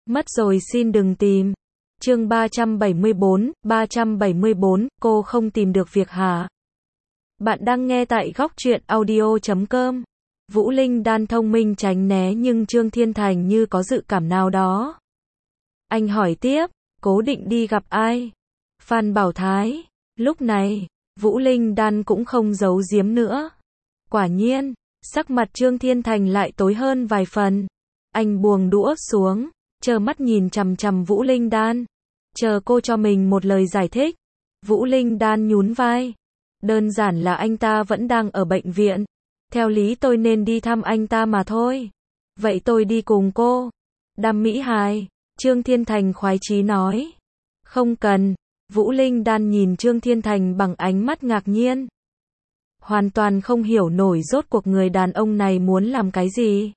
Mất rồi xin đừng tìm. Chương 374, cô không tìm được việc hả? Bạn đang nghe tại góc truyện audio.com. Vũ Linh Đan thông minh tránh né nhưng Trương Thiên Thành như có dự cảm nào đó. Anh hỏi tiếp, cố định đi gặp ai? Phan Bảo Thái. Lúc này, Vũ Linh Đan cũng không giấu giếm nữa. Quả nhiên, sắc mặt Trương Thiên Thành lại tối hơn vài phần. Anh buông đũa xuống, trơ mắt nhìn chằm chằm Vũ Linh Đan. Chờ cô cho mình một lời giải thích. Vũ Linh Đan nhún vai. Đơn giản là anh ta vẫn đang ở bệnh viện. Theo lý tôi nên đi thăm anh ta mà thôi. Vậy tôi đi cùng cô. Đam mỹ hài. Trương Thiên Thành khoái chí nói. Không cần. Vũ Linh Đan nhìn Trương Thiên Thành bằng ánh mắt ngạc nhiên. Hoàn toàn không hiểu nổi rốt cuộc người đàn ông này muốn làm cái gì.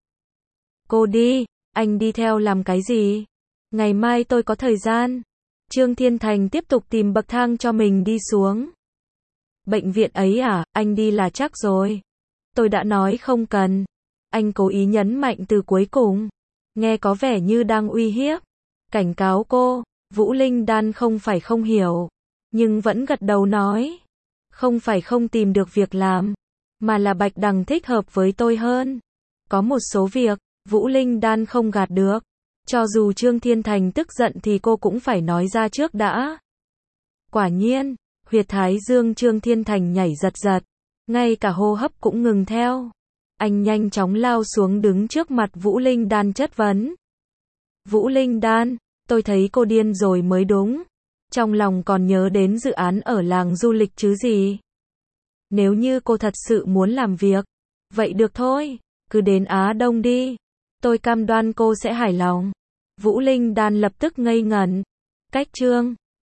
Cô đi, anh đi theo làm cái gì? Ngày mai tôi có thời gian. Trương Thiên Thành tiếp tục tìm bậc thang cho mình đi xuống. Bệnh viện ấy à, anh đi là chắc rồi. Tôi đã nói không cần. Anh cố ý nhấn mạnh từ cuối cùng. Nghe có vẻ như đang uy hiếp. Cảnh cáo cô. Vũ Linh Đan không phải không hiểu. Nhưng vẫn gật đầu nói. Không phải không tìm được việc làm. Mà là Bạch Đằng thích hợp với tôi hơn. Có một số việc, Vũ Linh Đan không gạt được. Cho dù Trương Thiên Thành tức giận thì cô cũng phải nói ra trước đã. Quả nhiên, huyệt thái dương Trương Thiên Thành nhảy giật giật. Ngay cả hô hấp cũng ngừng theo. Anh nhanh chóng lao xuống đứng trước mặt Vũ Linh Đan chất vấn. Vũ Linh Đan, tôi thấy cô điên rồi mới đúng. Trong lòng còn nhớ đến dự án ở làng du lịch chứ gì. Nếu như cô thật sự muốn làm việc, vậy được thôi, cứ đến Á Đông đi. Tôi cam đoan cô sẽ hài lòng. Vũ Linh Đan lập tức ngây ngẩn. Cách Trương